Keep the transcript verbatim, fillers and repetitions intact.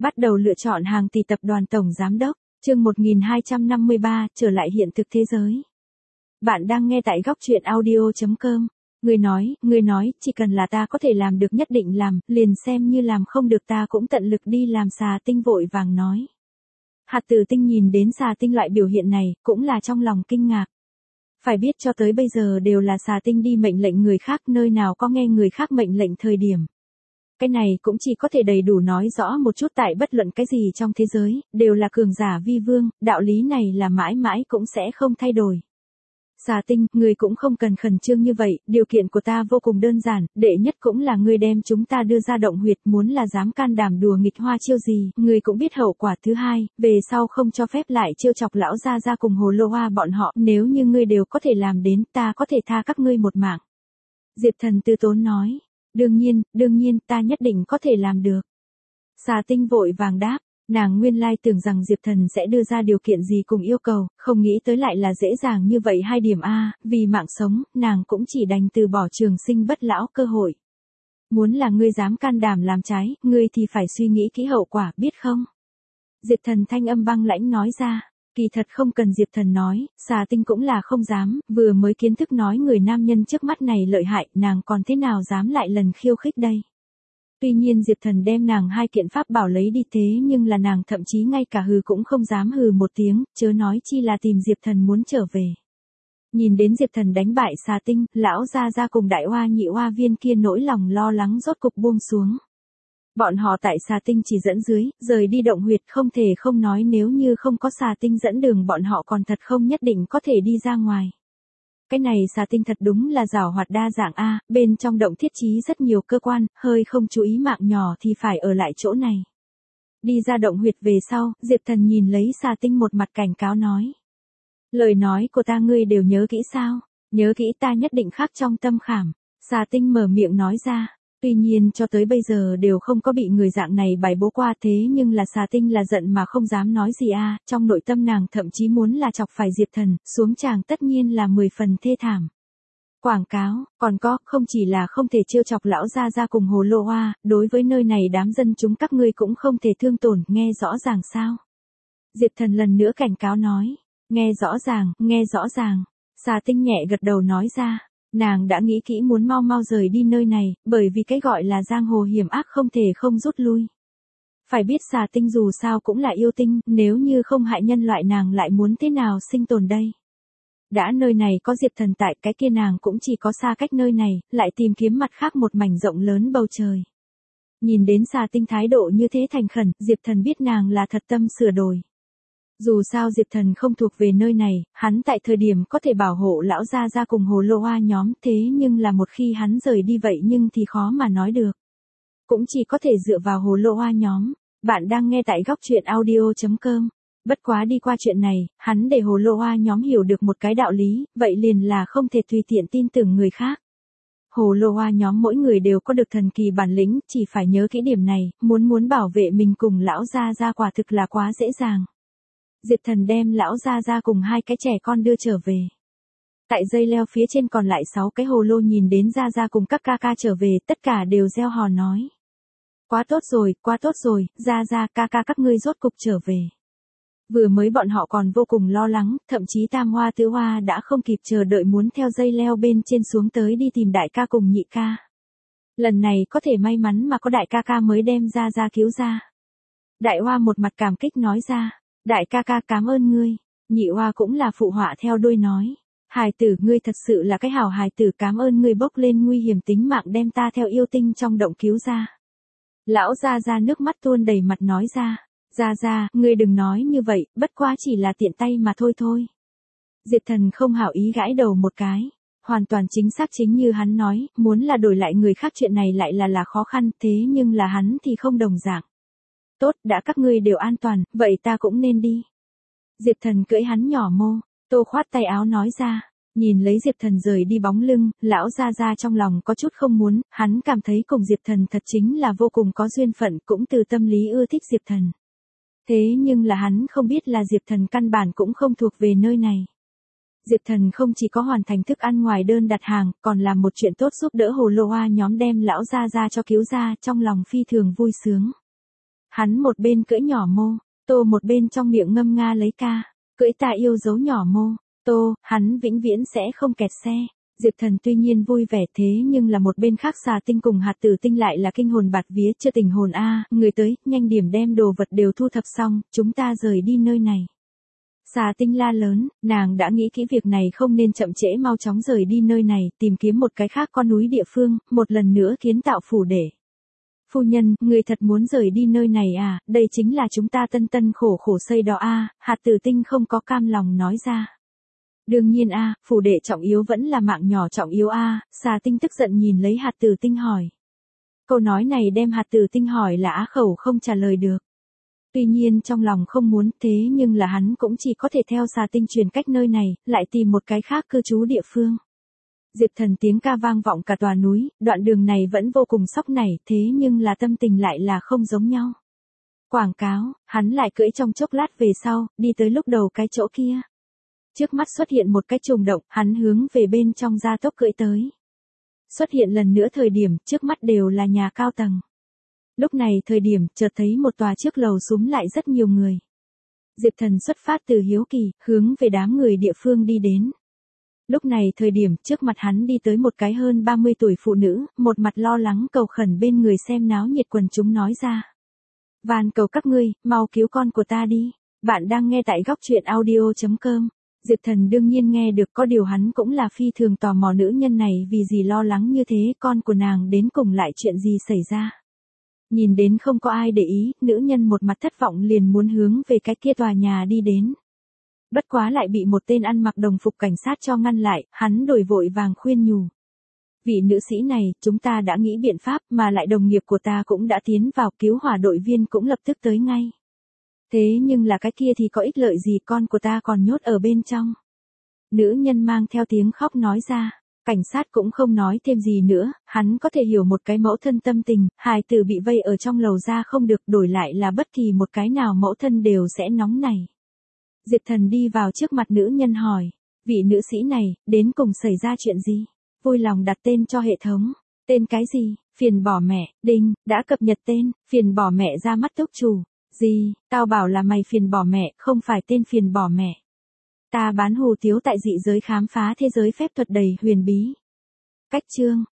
Bắt đầu lựa chọn hàng tỷ tập đoàn tổng giám đốc, chương một nghìn hai trăm năm mươi ba, trở lại hiện thực thế giới. Bạn đang nghe tại góc truyện audio chấm com. Người nói, người nói, chỉ cần là ta có thể làm được nhất định làm, liền xem như làm không được ta cũng tận lực đi làm. Xà Tinh vội vàng nói. Hạt Tử Tinh nhìn đến Xà Tinh loại biểu hiện này, cũng là trong lòng kinh ngạc. Phải biết cho tới bây giờ đều là Xà Tinh đi mệnh lệnh người khác, nơi nào có nghe người khác mệnh lệnh thời điểm. Cái này cũng chỉ có thể đầy đủ nói rõ một chút, tại bất luận cái gì trong thế giới, đều là cường giả vi vương, đạo lý này là mãi mãi cũng sẽ không thay đổi. Xà Tinh, ngươi cũng không cần khẩn trương như vậy, điều kiện của ta vô cùng đơn giản, đệ nhất cũng là ngươi đem chúng ta đưa ra động huyệt, muốn là dám can đảm đùa nghịch hoa chiêu gì, ngươi cũng biết hậu quả. Thứ hai, về sau không cho phép lại chiêu chọc lão gia gia cùng Hồ Lô Hoa bọn họ, nếu như ngươi đều có thể làm đến, ta có thể tha các ngươi một mạng. Diệp Thần từ tốn nói. Đương nhiên, đương nhiên, ta nhất định có thể làm được. Xà Tinh vội vàng đáp, nàng nguyên lai tưởng rằng Diệp Thần sẽ đưa ra điều kiện gì cùng yêu cầu, không nghĩ tới lại là dễ dàng như vậy. Hai điểm A, vì mạng sống, nàng cũng chỉ đành từ bỏ trường sinh bất lão cơ hội. Muốn là ngươi dám can đảm làm trái, ngươi thì phải suy nghĩ kỹ hậu quả, biết không? Diệp Thần thanh âm băng lãnh nói ra. Kỳ thật không cần Diệp Thần nói, Xà Tinh cũng là không dám, vừa mới kiến thức nói người nam nhân trước mắt này lợi hại, nàng còn thế nào dám lại lần khiêu khích đây. Tuy nhiên Diệp Thần đem nàng hai kiện pháp bảo lấy đi, thế nhưng là nàng thậm chí ngay cả hừ cũng không dám hừ một tiếng, chớ nói chi là tìm Diệp Thần muốn trở về. Nhìn đến Diệp Thần đánh bại Xà Tinh, lão gia gia cùng đại hoa nhị hoa viên kia nỗi lòng lo lắng rốt cục buông xuống. Bọn họ tại Xà Tinh chỉ dẫn dưới, rời đi động huyệt, không thể không nói nếu như không có Xà Tinh dẫn đường bọn họ còn thật không nhất định có thể đi ra ngoài. Cái này Xà Tinh thật đúng là giảo hoạt đa dạng a, bên trong động thiết trí rất nhiều cơ quan, hơi không chú ý mạng nhỏ thì phải ở lại chỗ này. Đi ra động huyệt về sau, Diệp Thần nhìn lấy Xà Tinh một mặt cảnh cáo nói. Lời nói của ta ngươi đều nhớ kỹ sao? Nhớ kỹ, ta nhất định khắc trong tâm khảm. Xà Tinh mở miệng nói ra. Tuy nhiên cho tới bây giờ đều không có bị người dạng này bài bố qua, thế nhưng là Xà Tinh là giận mà không dám nói gì a, trong nội tâm nàng thậm chí muốn là chọc phải Diệp Thần, xuống tràng tất nhiên là mười phần thê thảm. Quảng cáo, còn có, không chỉ là không thể trêu chọc lão gia gia cùng Hồ Lô Hoa, đối với nơi này đám dân chúng các ngươi cũng không thể thương tổn, nghe rõ ràng sao? Diệp Thần lần nữa cảnh cáo nói, nghe rõ ràng, nghe rõ ràng. Xà Tinh nhẹ gật đầu nói ra. Nàng đã nghĩ kỹ muốn mau mau rời đi nơi này, bởi vì cái gọi là giang hồ hiểm ác không thể không rút lui. Phải biết Xà Tinh dù sao cũng là yêu tinh, nếu như không hại nhân loại nàng lại muốn thế nào sinh tồn đây. Đã nơi này có Diệp Thần tại, cái kia nàng cũng chỉ có xa cách nơi này, lại tìm kiếm mặt khác một mảnh rộng lớn bầu trời. Nhìn đến Xà Tinh thái độ như thế thành khẩn, Diệp Thần biết nàng là thật tâm sửa đổi. Dù sao Diệp Thần không thuộc về nơi này, hắn tại thời điểm có thể bảo hộ lão gia gia cùng Hồ Lô Hoa nhóm, thế nhưng là một khi hắn rời đi vậy nhưng thì khó mà nói được. Cũng chỉ có thể dựa vào Hồ Lô Hoa nhóm. Bạn đang nghe tại góc truyện audio chấm com. Bất quá đi qua chuyện này, hắn để Hồ Lô Hoa nhóm hiểu được một cái đạo lý, vậy liền là không thể tùy tiện tin tưởng người khác. Hồ Lô Hoa nhóm mỗi người đều có được thần kỳ bản lĩnh, chỉ phải nhớ kỹ điểm này, muốn muốn bảo vệ mình cùng lão gia gia quả thực là quá dễ dàng. Diệp Thần đem lão gia gia cùng hai cái trẻ con đưa trở về. Tại dây leo phía trên còn lại sáu cái hồ lô nhìn đến gia gia cùng các ca ca trở về, tất cả đều reo hò nói. Quá tốt rồi, quá tốt rồi, gia gia, ca ca các ngươi rốt cục trở về. Vừa mới bọn họ còn vô cùng lo lắng, thậm chí Tam Hoa Tứ Hoa đã không kịp chờ đợi muốn theo dây leo bên trên xuống tới đi tìm đại ca cùng nhị ca. Lần này có thể may mắn mà có đại ca ca mới đem gia gia cứu ra. Đại Hoa một mặt cảm kích nói ra. Đại ca ca cảm ơn ngươi. Nhị Hoa cũng là phụ họa theo đuôi nói. Hài tử, ngươi thật sự là cái hảo hài tử, cảm ơn ngươi bốc lên nguy hiểm tính mạng đem ta theo yêu tinh trong động cứu ra. Lão gia gia nước mắt tuôn đầy mặt nói ra. Gia gia, ngươi đừng nói như vậy, bất quá chỉ là tiện tay mà thôi thôi. Diệp Thần không hảo ý gãi đầu một cái. Hoàn toàn chính xác chính như hắn nói, muốn là đổi lại người khác chuyện này lại là là khó khăn, thế nhưng là hắn thì không đồng dạng. Tốt, đã các ngươi đều an toàn, vậy ta cũng nên đi. Diệp Thần cưỡi hắn nhỏ mô, Tô khoát tay áo nói ra. Nhìn lấy Diệp Thần rời đi bóng lưng, lão gia gia trong lòng có chút không muốn, hắn cảm thấy cùng Diệp Thần thật chính là vô cùng có duyên phận, cũng từ tâm lý ưa thích Diệp Thần. Thế nhưng là hắn không biết là Diệp Thần căn bản cũng không thuộc về nơi này. Diệp Thần không chỉ có hoàn thành thức ăn ngoài đơn đặt hàng, còn làm một chuyện tốt giúp đỡ Hồ Lô Hoa nhóm đem lão gia gia cho cứu ra, trong lòng phi thường vui sướng. Hắn một bên cưỡi nhỏ mô, Tô một bên trong miệng ngâm nga lấy ca, cưỡi ta yêu dấu nhỏ mô, Tô, hắn vĩnh viễn sẽ không kẹt xe. Diệp Thần tuy nhiên vui vẻ thế nhưng là một bên khác Xà Tinh cùng Hạt Tử Tinh lại là kinh hồn bạt vía chưa tỉnh hồn a, người tới, nhanh điểm đem đồ vật đều thu thập xong, chúng ta rời đi nơi này. Xà Tinh la lớn, nàng đã nghĩ kỹ việc này không nên chậm trễ, mau chóng rời đi nơi này, tìm kiếm một cái khác con núi địa phương, một lần nữa kiến tạo phủ để. Phu nhân, người thật muốn rời đi nơi này à, đây chính là chúng ta tân tân khổ khổ xây đó a, Hạt Tử Tinh không có cam lòng nói ra. Đương nhiên a, phủ đệ trọng yếu vẫn là mạng nhỏ trọng yếu a, Xà Tinh tức giận nhìn lấy Hạt Tử Tinh hỏi. Câu nói này đem Hạt Tử Tinh hỏi là á khẩu không trả lời được. Tuy nhiên trong lòng không muốn thế nhưng là hắn cũng chỉ có thể theo Xà Tinh truyền cách nơi này, lại tìm một cái khác cư trú địa phương. Diệp Thần tiếng ca vang vọng cả tòa núi, đoạn đường này vẫn vô cùng sóc nảy thế nhưng là tâm tình lại là không giống nhau. Quảng cáo, hắn lại cưỡi trong chốc lát về sau, đi tới lúc đầu cái chỗ kia. Trước mắt xuất hiện một cái trùng động, hắn hướng về bên trong gia tốc cưỡi tới. Xuất hiện lần nữa thời điểm, trước mắt đều là nhà cao tầng. Lúc này thời điểm, chợt thấy một tòa trước lầu súm lại rất nhiều người. Diệp Thần xuất phát từ hiếu kỳ, hướng về đám người địa phương đi đến. Lúc này thời điểm, trước mặt hắn đi tới một cái hơn ba mươi tuổi phụ nữ, một mặt lo lắng cầu khẩn bên người xem náo nhiệt quần chúng nói ra. Van cầu các ngươi, mau cứu con của ta đi. Bạn đang nghe tại góc truyện audio chấm com. Diệp Thần đương nhiên nghe được, có điều hắn cũng là phi thường tò mò nữ nhân này vì gì lo lắng như thế, con của nàng đến cùng lại chuyện gì xảy ra. Nhìn đến không có ai để ý, nữ nhân một mặt thất vọng liền muốn hướng về cái kia tòa nhà đi đến. Bất quá lại bị một tên ăn mặc đồng phục cảnh sát cho ngăn lại, hắn đổi vội vàng khuyên nhủ. Vị nữ sĩ này, chúng ta đã nghĩ biện pháp mà lại đồng nghiệp của ta cũng đã tiến vào, cứu hỏa đội viên cũng lập tức tới ngay. Thế nhưng là cái kia thì có ích lợi gì, con của ta còn nhốt ở bên trong. Nữ nhân mang theo tiếng khóc nói ra. Cảnh sát cũng không nói thêm gì nữa, hắn có thể hiểu một cái mẫu thân tâm tình, hài tử bị vây ở trong lầu ra không được, đổi lại là bất kỳ một cái nào mẫu thân đều sẽ nóng nảy. Diệp Thần đi vào trước mặt nữ nhân hỏi, vị nữ sĩ này, đến cùng xảy ra chuyện gì? Vui lòng đặt tên cho hệ thống. Tên cái gì? Phiền bỏ mẹ, đinh, đã cập nhật tên, phiền bỏ mẹ ra mắt túc chủ. Gì, tao bảo là mày phiền bỏ mẹ, không phải tên phiền bỏ mẹ. Ta bán hủ tiếu tại dị giới khám phá thế giới phép thuật đầy huyền bí. Cách chương,